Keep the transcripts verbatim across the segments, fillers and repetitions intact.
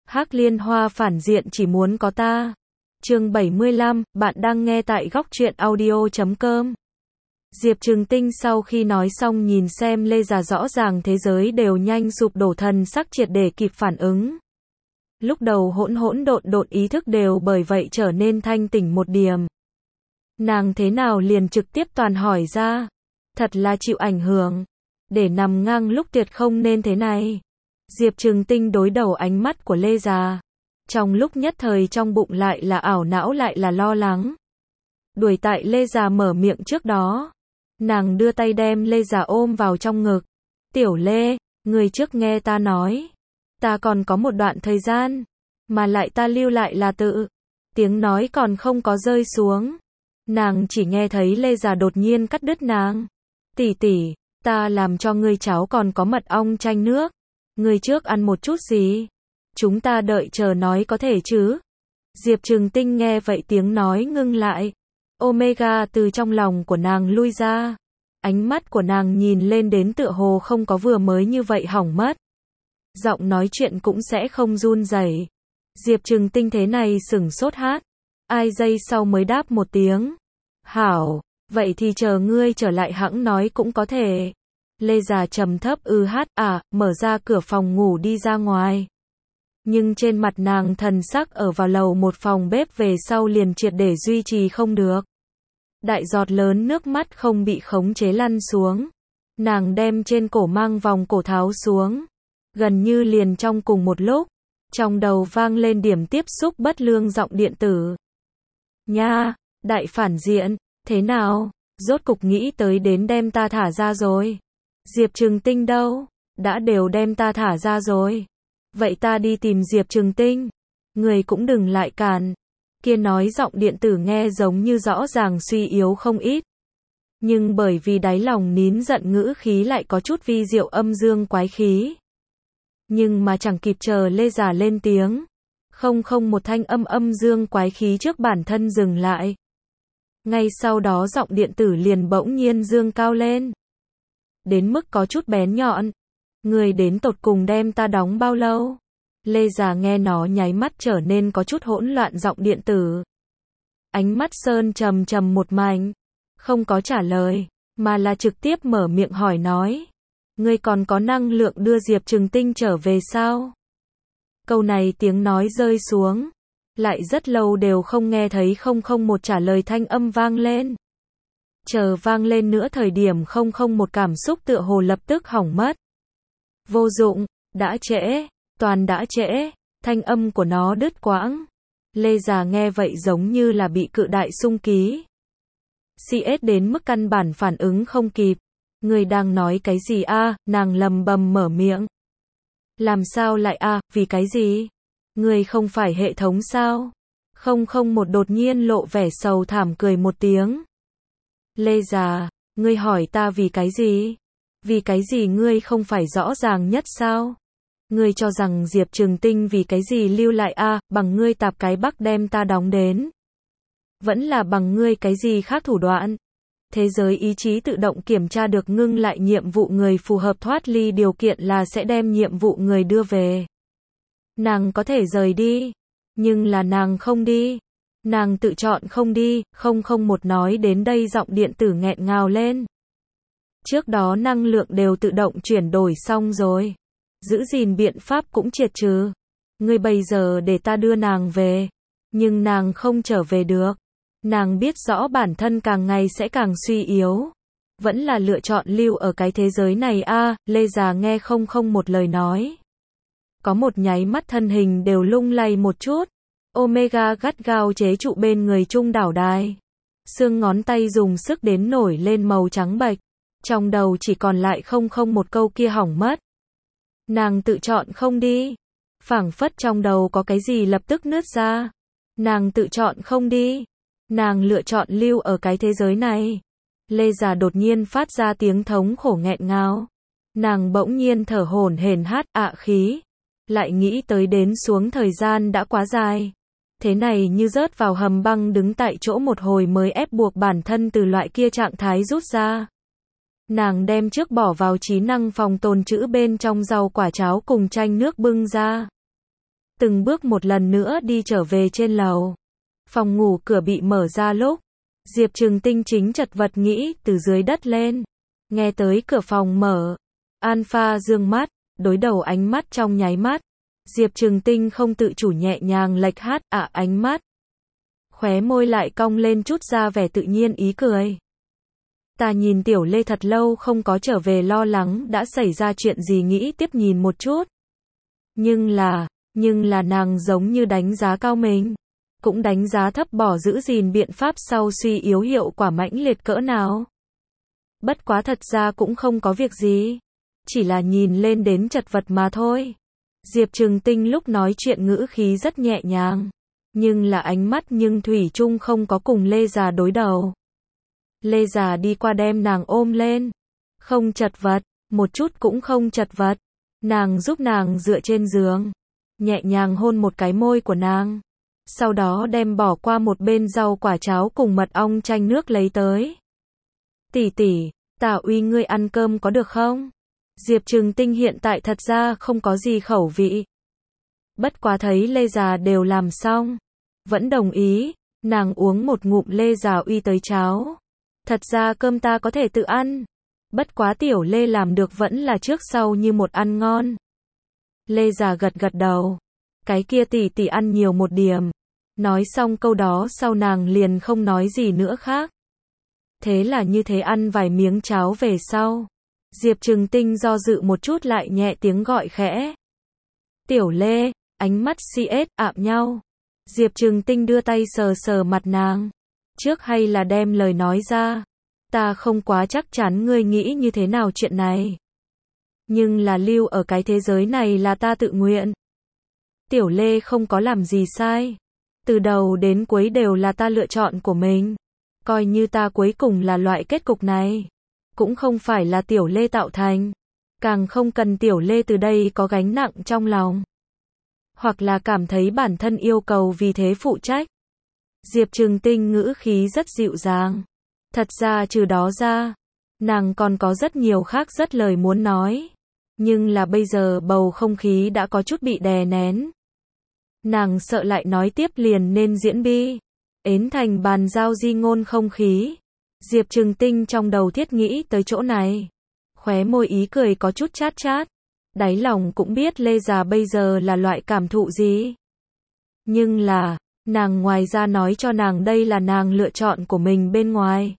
Hắc Liên Hoa phản diện chỉ muốn có ta. Chương bảy mươi lăm, bạn đang nghe tại góc truyện audio chấm com. Diệp Trừng Tinh sau khi nói xong nhìn xem Lê Già, rõ ràng thế giới đều nhanh sụp đổ, thần sắc triệt để kịp phản ứng. Lúc đầu hỗn hỗn độn độn ý thức đều bởi vậy trở nên thanh tỉnh một điểm. Nàng thế nào liền trực tiếp toàn hỏi ra. Thật là chịu ảnh hưởng. Để nằm ngang lúc tuyệt không nên thế này. Diệp Trừng Tinh đối đầu ánh mắt của Lê Già. Trong lúc nhất thời trong bụng lại là ảo não lại là lo lắng. Đuổi tại Lê Già mở miệng trước đó. Nàng đưa tay đem Lê Già ôm vào trong ngực. Tiểu Lê, người trước nghe ta nói. Ta còn có một đoạn thời gian. Mà lại ta lưu lại là tự. Tiếng nói còn không có rơi xuống. Nàng chỉ nghe thấy Lê Già đột nhiên cắt đứt nàng. Tỷ tỷ, ta làm cho ngươi cháo còn có mật ong chanh nước. Ngươi trước ăn một chút gì? Chúng ta đợi chờ nói có thể chứ? Diệp Trừng Tinh nghe vậy tiếng nói ngưng lại. Omega từ trong lòng của nàng lui ra. Ánh mắt của nàng nhìn lên đến tựa hồ không có vừa mới như vậy hỏng mất. Giọng nói chuyện cũng sẽ không run rẩy. Diệp Trừng Tinh thế này sửng sốt hát. Ai giây sau mới đáp một tiếng. Hảo, vậy thì chờ ngươi trở lại hẵng nói cũng có thể. Lê Già trầm thấp ư hát à, mở ra cửa phòng ngủ đi ra ngoài. Nhưng trên mặt nàng thần sắc ở vào lầu một phòng bếp về sau liền triệt để duy trì không được. Đại giọt lớn nước mắt không bị khống chế lăn xuống. Nàng đem trên cổ mang vòng cổ tháo xuống. Gần như liền trong cùng một lúc, trong đầu vang lên điểm tiếp xúc bất lương giọng điện tử. Nha, đại phản diện, thế nào, rốt cục nghĩ tới đến đem ta thả ra rồi. Diệp Trừng Tinh đâu, đã đều đem ta thả ra rồi. Vậy ta đi tìm Diệp Trừng Tinh. Người cũng đừng lại cản. Kia nói giọng điện tử nghe giống như rõ ràng suy yếu không ít. Nhưng bởi vì đáy lòng nín giận ngữ khí lại có chút vi diệu âm dương quái khí. Nhưng mà chẳng kịp chờ Lê Già lên tiếng. Không không một thanh âm âm dương quái khí trước bản thân dừng lại. Ngay sau đó giọng điện tử liền bỗng nhiên dương cao lên. Đến mức có chút bén nhọn. Người đến tột cùng đem ta đóng bao lâu? Lê Già nghe nó nháy mắt trở nên có chút hỗn loạn giọng điện tử. Ánh mắt sơn trầm trầm một mảnh. Không có trả lời, mà là trực tiếp mở miệng hỏi nói. Ngươi còn có năng lượng đưa Diệp Trừng Tinh trở về sao? Câu này tiếng nói rơi xuống. Lại rất lâu đều không nghe thấy không không một trả lời thanh âm vang lên. Chờ vang lên nữa thời điểm không không một cảm xúc tựa hồ lập tức hỏng mất. Vô dụng, đã trễ, toàn đã trễ, thanh âm của nó đứt quãng. Lê Già nghe vậy giống như là bị cự đại xung ký. xê ét đến mức căn bản phản ứng không kịp. Người đang nói cái gì a? À, nàng lầm bầm mở miệng. Làm sao lại a? À, vì cái gì? Người không phải hệ thống sao? Không không một đột nhiên lộ vẻ sầu thảm cười một tiếng. Lê Già, ngươi hỏi ta vì cái gì? Vì cái gì ngươi không phải rõ ràng nhất sao? Ngươi cho rằng Diệp Trừng Tinh vì cái gì lưu lại a? À, bằng ngươi tạp cái bắc đem ta đóng đến. Vẫn là bằng ngươi cái gì khác thủ đoạn? Thế giới ý chí tự động kiểm tra được ngưng lại nhiệm vụ người phù hợp thoát ly điều kiện là sẽ đem nhiệm vụ người đưa về. Nàng có thể rời đi, nhưng là nàng không đi. Nàng tự chọn không đi, không không một nói đến đây giọng điện tử nghẹn ngào lên. Trước đó năng lượng đều tự động chuyển đổi xong rồi. Giữ gìn biện pháp cũng triệt trừ. Ngươi bây giờ để ta đưa nàng về. Nhưng nàng không trở về được. Nàng biết rõ bản thân càng ngày sẽ càng suy yếu. Vẫn là lựa chọn lưu ở cái thế giới này a. À, Lê Già nghe không không một lời nói. Có một nháy mắt thân hình đều lung lay một chút. Omega gắt gao chế trụ bên người trung đảo đài. Xương ngón tay dùng sức đến nổi lên màu trắng bệch. Trong đầu chỉ còn lại không không một câu kia hỏng mất. Nàng tự chọn không đi. Phảng phất trong đầu có cái gì lập tức nứt ra. Nàng tự chọn không đi. Nàng lựa chọn lưu ở cái thế giới này. Lê Già đột nhiên phát ra tiếng thống khổ nghẹn ngào. Nàng bỗng nhiên thở hổn hển hát ạ khí. Lại nghĩ tới đến xuống thời gian đã quá dài. Thế này như rớt vào hầm băng đứng tại chỗ một hồi mới ép buộc bản thân từ loại kia trạng thái rút ra. Nàng đem trước bỏ vào trí năng phòng tồn trữ bên trong rau quả cháo cùng chanh nước bưng ra. từng bước một lần nữa đi trở về trên lầu. Phòng ngủ cửa bị mở ra lúc Diệp Trừng Tinh chính chật vật nghĩ từ dưới đất lên. Nghe tới cửa phòng mở. Alpha dương mắt, đối đầu ánh mắt trong nháy mắt. Diệp Trừng Tinh không tự chủ nhẹ nhàng lệch hát ạ à, ánh mắt. Khóe môi lại cong lên chút ra vẻ tự nhiên ý cười. Ta nhìn Tiểu Lê thật lâu không có trở về lo lắng đã xảy ra chuyện gì nghĩ tiếp nhìn một chút. Nhưng là, nhưng là nàng giống như đánh giá cao mình. Cũng đánh giá thấp bỏ giữ gìn biện pháp sau suy yếu hiệu quả mãnh liệt cỡ nào. Bất quá thật ra cũng không có việc gì. Chỉ là nhìn lên đến chật vật mà thôi. Diệp Trừng Tinh lúc nói chuyện ngữ khí rất nhẹ nhàng. Nhưng là ánh mắt nhưng thủy chung không có cùng Lê Già đối đầu. Lê Già đi qua đem nàng ôm lên. Không chật vật, một chút cũng không chật vật. Nàng giúp nàng dựa trên giường. Nhẹ nhàng hôn một cái môi của nàng. Sau đó đem bỏ qua một bên rau quả cháo cùng mật ong chanh nước lấy tới. Tỷ tỷ, Tả Uy ngươi ăn cơm có được không? Diệp Trừng Tinh hiện tại thật ra không có gì khẩu vị. Bất quá thấy Lê Già đều làm xong. Vẫn đồng ý, nàng uống một ngụm Lê Già uy tới cháo. Thật ra cơm ta có thể tự ăn. Bất quá Tiểu Lê làm được vẫn là trước sau như một ăn ngon. Lê Già gật gật đầu. Cái kia tỷ tỷ ăn nhiều một điểm. Nói xong câu đó sau nàng liền không nói gì nữa khác. Thế là như thế ăn vài miếng cháo về sau. Diệp Trừng Tinh do dự một chút lại nhẹ tiếng gọi khẽ. Tiểu Lê, ánh mắt si ết ạm nhau. Diệp Trừng Tinh đưa tay sờ sờ mặt nàng. Trước hay là đem lời nói ra. Ta không quá chắc chắn ngươi nghĩ như thế nào chuyện này. Nhưng là lưu ở cái thế giới này là ta tự nguyện. Tiểu Lê không có làm gì sai. Từ đầu đến cuối đều là ta lựa chọn của mình. Coi như ta cuối cùng là loại kết cục này. Cũng không phải là Tiểu Lê tạo thành. Càng không cần Tiểu Lê từ đây có gánh nặng trong lòng. Hoặc là cảm thấy bản thân yêu cầu vì thế phụ trách. Diệp Trừng Tinh ngữ khí rất dịu dàng. Thật ra trừ đó ra, nàng còn có rất nhiều khác rất lời muốn nói. Nhưng là bây giờ bầu không khí đã có chút bị đè nén. Nàng sợ lại nói tiếp liền nên diễn bi. Ến thành bàn giao di ngôn không khí. Diệp Trừng Tinh trong đầu thiết nghĩ tới chỗ này. Khóe môi ý cười có chút chát chát. Đáy lòng cũng biết Lê Già bây giờ là loại cảm thụ gì. Nhưng là, nàng ngoài ra nói cho nàng đây là nàng lựa chọn của mình bên ngoài.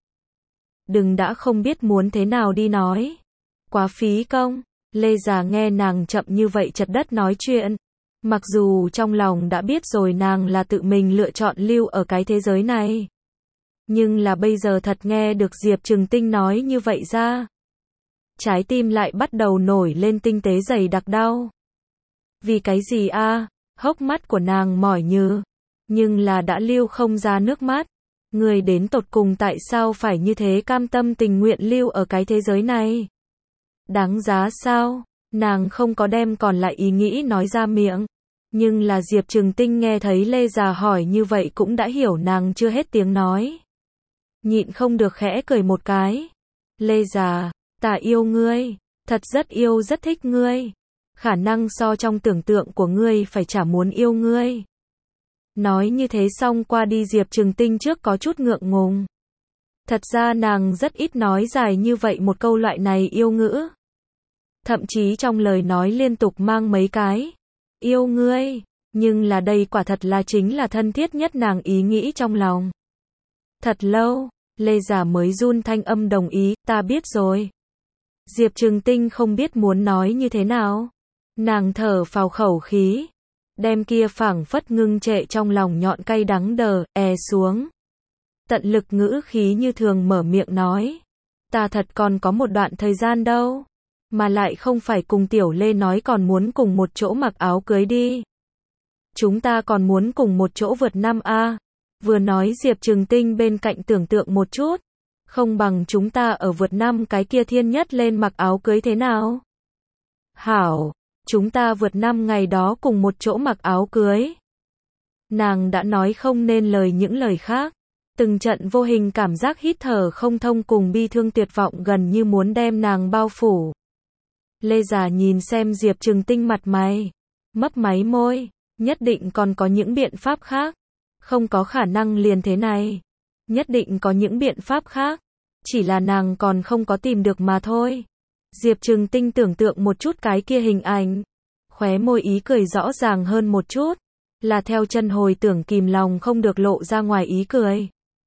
Đừng đã không biết muốn thế nào đi nói. Quá phí công. Lê Già nghe nàng chậm như vậy chật đất nói chuyện. Mặc dù trong lòng đã biết rồi nàng là tự mình lựa chọn lưu ở cái thế giới này. Nhưng là bây giờ thật nghe được Diệp Trừng Tinh nói như vậy ra. Trái tim lại bắt đầu nổi lên tinh tế dày đặc đau. Vì cái gì a? À? Hốc mắt của nàng mỏi như. Nhưng là đã lưu không ra nước mắt. Người đến tột cùng tại sao phải như thế cam tâm tình nguyện lưu ở cái thế giới này? Đáng giá sao? Nàng không có đem còn lại ý nghĩ nói ra miệng. Nhưng là Diệp Trừng Tinh nghe thấy Lê Già hỏi như vậy cũng đã hiểu nàng chưa hết tiếng nói. Nhịn không được khẽ cười một cái. Lê Già, ta yêu ngươi. Thật rất yêu rất thích ngươi. Khả năng so trong tưởng tượng của ngươi phải chả muốn yêu ngươi. Nói như thế xong qua đi Diệp Trừng Tinh trước có chút ngượng ngùng. Thật ra nàng rất ít nói dài như vậy một câu loại này yêu ngữ. Thậm chí trong lời nói liên tục mang mấy cái. Yêu ngươi. Nhưng là đây quả thật là chính là thân thiết nhất nàng ý nghĩ trong lòng. Thật lâu, Lê Già mới run thanh âm đồng ý, ta biết rồi. Diệp Trừng Tinh không biết muốn nói như thế nào. Nàng thở phào khẩu khí. Đem kia phảng phất ngưng trệ trong lòng nhọn cay đắng đờ, e xuống. Tận lực ngữ khí như thường mở miệng nói. Ta thật còn có một đoạn thời gian đâu. Mà lại không phải cùng Tiểu Lê nói còn muốn cùng một chỗ mặc áo cưới đi. Chúng ta còn muốn cùng một chỗ vượt năm a. Vừa nói Diệp Trừng Tinh bên cạnh tưởng tượng một chút. Không bằng chúng ta ở vượt năm cái kia thiên nhất lên mặc áo cưới thế nào? Hảo, chúng ta vượt năm ngày đó cùng một chỗ mặc áo cưới. Nàng đã nói không nên lời những lời khác. Từng trận vô hình cảm giác hít thở không thông cùng bi thương tuyệt vọng gần như muốn đem nàng bao phủ. Lê Già nhìn xem Diệp Trừng Tinh mặt mày, mấp máy môi, Nhất định còn có những biện pháp khác. Không có khả năng liền thế này. Nhất định có những biện pháp khác. Chỉ là nàng còn không có tìm được mà thôi. Diệp Trừng Tinh tưởng tượng một chút cái kia hình ảnh. Khóe môi ý cười rõ ràng hơn một chút. Là theo chân hồi tưởng kìm lòng không được lộ ra ngoài ý cười.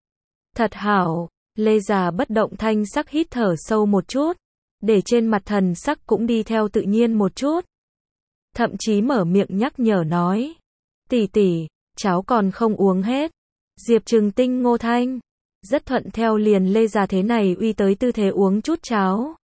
Thật hảo. Lê già bất động thanh sắc hít thở sâu một chút. Để trên mặt thần sắc cũng đi theo tự nhiên một chút. Thậm chí mở miệng nhắc nhở nói. Tỷ tỷ, cháu còn không uống hết. Diệp Trừng Tinh ngô thanh. Rất thuận theo liền Lê già thế này uy tới tư thế uống chút cháo.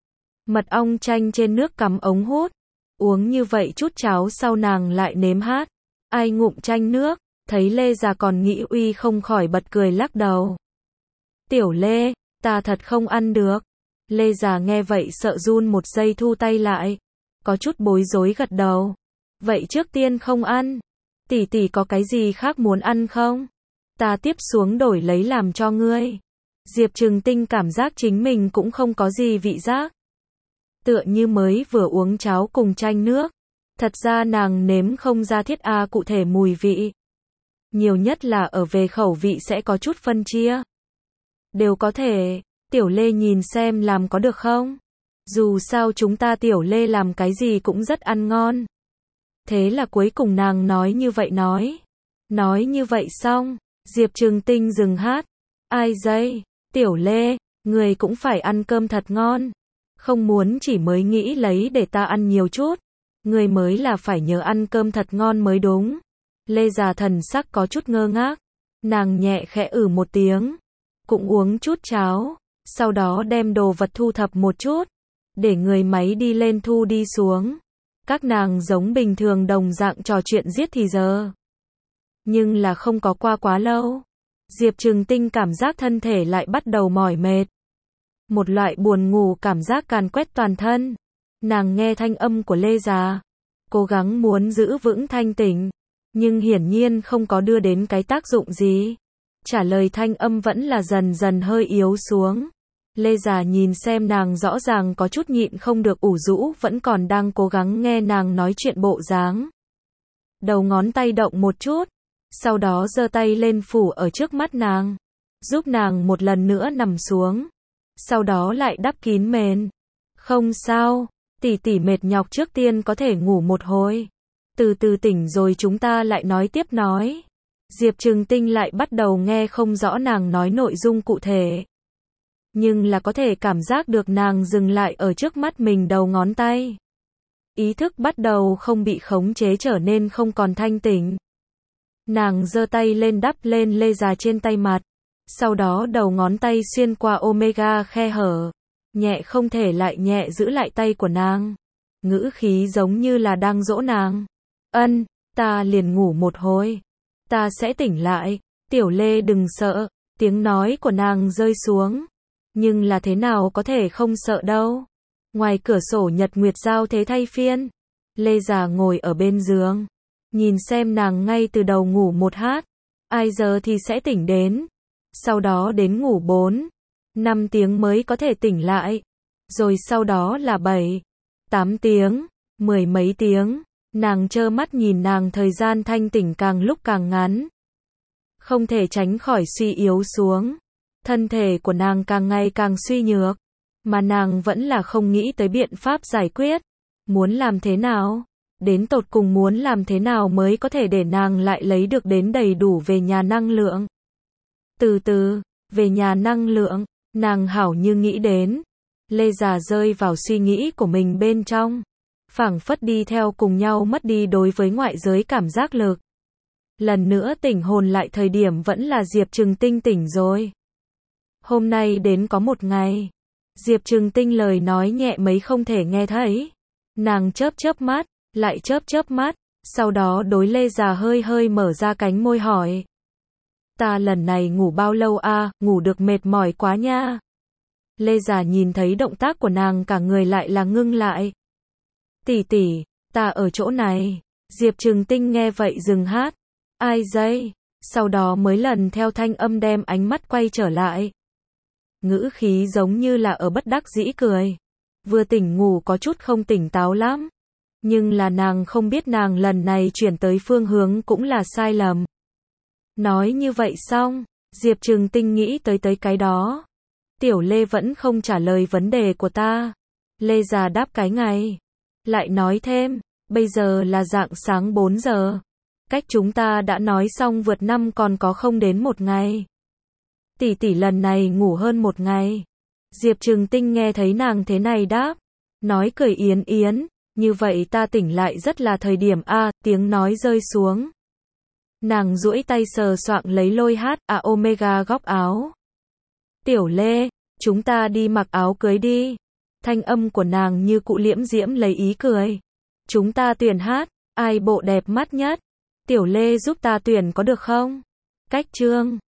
Mật ong chanh trên nước cắm ống hút. Uống như vậy chút cháo sau nàng lại nếm hát. Ai ngụm chanh nước, thấy Lê già còn nghĩ uy không khỏi bật cười lắc đầu. Tiểu Lê, ta thật không ăn được. Lê già nghe vậy sợ run một giây thu tay lại. Có chút bối rối gật đầu. Vậy trước tiên không ăn. Tỷ tỷ có cái gì khác muốn ăn không? Ta tiếp xuống đổi lấy làm cho ngươi. Diệp Trừng Tinh cảm giác chính mình cũng không có gì vị giác. Tựa như mới vừa uống cháo cùng chanh nước. Thật ra nàng nếm không ra thiết a cụ thể mùi vị. Nhiều nhất là ở về khẩu vị sẽ có chút phân chia. Đều có thể. Tiểu Lê nhìn xem làm có được không? Dù sao chúng ta Tiểu Lê làm cái gì cũng rất ăn ngon. Thế là cuối cùng nàng nói như vậy nói. Nói như vậy xong, Diệp Trừng Tinh dừng hát. Ai dây, Tiểu Lê, người cũng phải ăn cơm thật ngon. Không muốn chỉ mới nghĩ lấy để ta ăn nhiều chút. Người mới là phải nhớ ăn cơm thật ngon mới đúng. Lê già thần sắc có chút ngơ ngác. Nàng nhẹ khẽ ử một tiếng. Cũng uống chút cháo. Sau đó đem đồ vật thu thập một chút. Để người máy đi lên thu đi xuống. Các nàng giống bình thường đồng dạng trò chuyện giết thì giờ. Nhưng là không có qua quá lâu. Diệp Trừng Tinh cảm giác thân thể lại bắt đầu mỏi mệt. Một loại buồn ngủ cảm giác càn quét toàn thân. Nàng nghe thanh âm của Lê già. Cố gắng muốn giữ vững thanh tỉnh. Nhưng hiển nhiên không có đưa đến cái tác dụng gì. Trả lời thanh âm vẫn là dần dần hơi yếu xuống. Lê già nhìn xem nàng rõ ràng có chút nhịn không được ủ rũ vẫn còn đang cố gắng nghe nàng nói chuyện bộ dáng. Đầu ngón tay động một chút. Sau đó giơ tay lên phủ ở trước mắt nàng. Giúp nàng một lần nữa nằm xuống. Sau đó lại đắp kín mền. Không sao, tỷ tỷ mệt nhọc trước tiên có thể ngủ một hồi. Từ từ tỉnh rồi chúng ta lại nói tiếp nói. Diệp Trừng Tinh lại bắt đầu nghe không rõ nàng nói nội dung cụ thể. Nhưng là có thể cảm giác được nàng dừng lại ở trước mắt mình đầu ngón tay. Ý thức bắt đầu không bị khống chế trở nên không còn thanh tỉnh. Nàng giơ tay lên đắp lên Lê già trên tay mặt. Sau đó đầu ngón tay xuyên qua omega khe hở. Nhẹ không thể lại nhẹ giữ lại tay của nàng. Ngữ khí giống như là đang dỗ nàng. Ân, ta liền ngủ một hồi. Ta sẽ tỉnh lại. Tiểu Lê đừng sợ. Tiếng nói của nàng rơi xuống. Nhưng là thế nào có thể không sợ đâu. Ngoài cửa sổ nhật nguyệt giao thế thay phiên. Lê già ngồi ở bên giường. Nhìn xem nàng ngay từ đầu ngủ một hát. Ai giờ thì sẽ tỉnh đến. Sau đó đến ngủ bốn, năm tiếng mới có thể tỉnh lại. Rồi sau đó là bảy, tám tiếng, mười mấy tiếng. Nàng trơ mắt nhìn nàng thời gian thanh tỉnh càng lúc càng ngắn. Không thể tránh khỏi suy yếu xuống. Thân thể của nàng càng ngày càng suy nhược. Mà nàng vẫn là không nghĩ tới biện pháp giải quyết. Muốn làm thế nào? Đến tột cùng muốn làm thế nào mới có thể để nàng lại lấy được đến đầy đủ về nhà năng lượng. Từ từ, về nhà năng lượng, nàng hảo như nghĩ đến. Lê già rơi vào suy nghĩ của mình bên trong. Phảng phất đi theo cùng nhau mất đi đối với ngoại giới cảm giác lực. Lần nữa tỉnh hồn lại thời điểm vẫn là Diệp Trừng Tinh tỉnh rồi. Hôm nay đến có một ngày. Diệp Trừng Tinh lời nói nhẹ mấy không thể nghe thấy. Nàng chớp chớp mắt, lại chớp chớp mắt. Sau đó đối Lê già hơi hơi mở ra cánh môi hỏi. Ta lần này ngủ bao lâu a? À, ngủ được mệt mỏi quá nha. Lê già nhìn thấy động tác của nàng cả người lại là ngưng lại. Tỷ tỷ, ta ở chỗ này. Diệp Trừng Tinh nghe vậy dừng hát. Ai dây? Sau đó mới lần theo thanh âm đem ánh mắt quay trở lại. Ngữ khí giống như là ở bất đắc dĩ cười. Vừa tỉnh ngủ có chút không tỉnh táo lắm. Nhưng là nàng không biết nàng lần này chuyển tới phương hướng cũng là sai lầm. Nói như vậy xong, Diệp Trừng Tinh nghĩ tới tới cái đó. Tiểu Lê vẫn không trả lời vấn đề của ta. Lê già đáp cái ngày. Lại nói thêm, bây giờ là rạng sáng bốn giờ. Cách chúng ta đã nói xong vượt năm còn có không đến một ngày. Tỷ tỷ lần này ngủ hơn một ngày. Diệp Trừng Tinh nghe thấy nàng thế này đáp. Nói cười yến yến, như vậy ta tỉnh lại rất là thời điểm a, tiếng nói rơi xuống. Nàng duỗi tay sờ soạng lấy lôi hát a omega góc áo. Tiểu Lê, chúng ta đi mặc áo cưới đi. Thanh âm của nàng như cụ liễm diễm lấy ý cười. Chúng ta tuyển hát, ai bộ đẹp mắt nhất? Tiểu Lê giúp ta tuyển có được không? Cách chương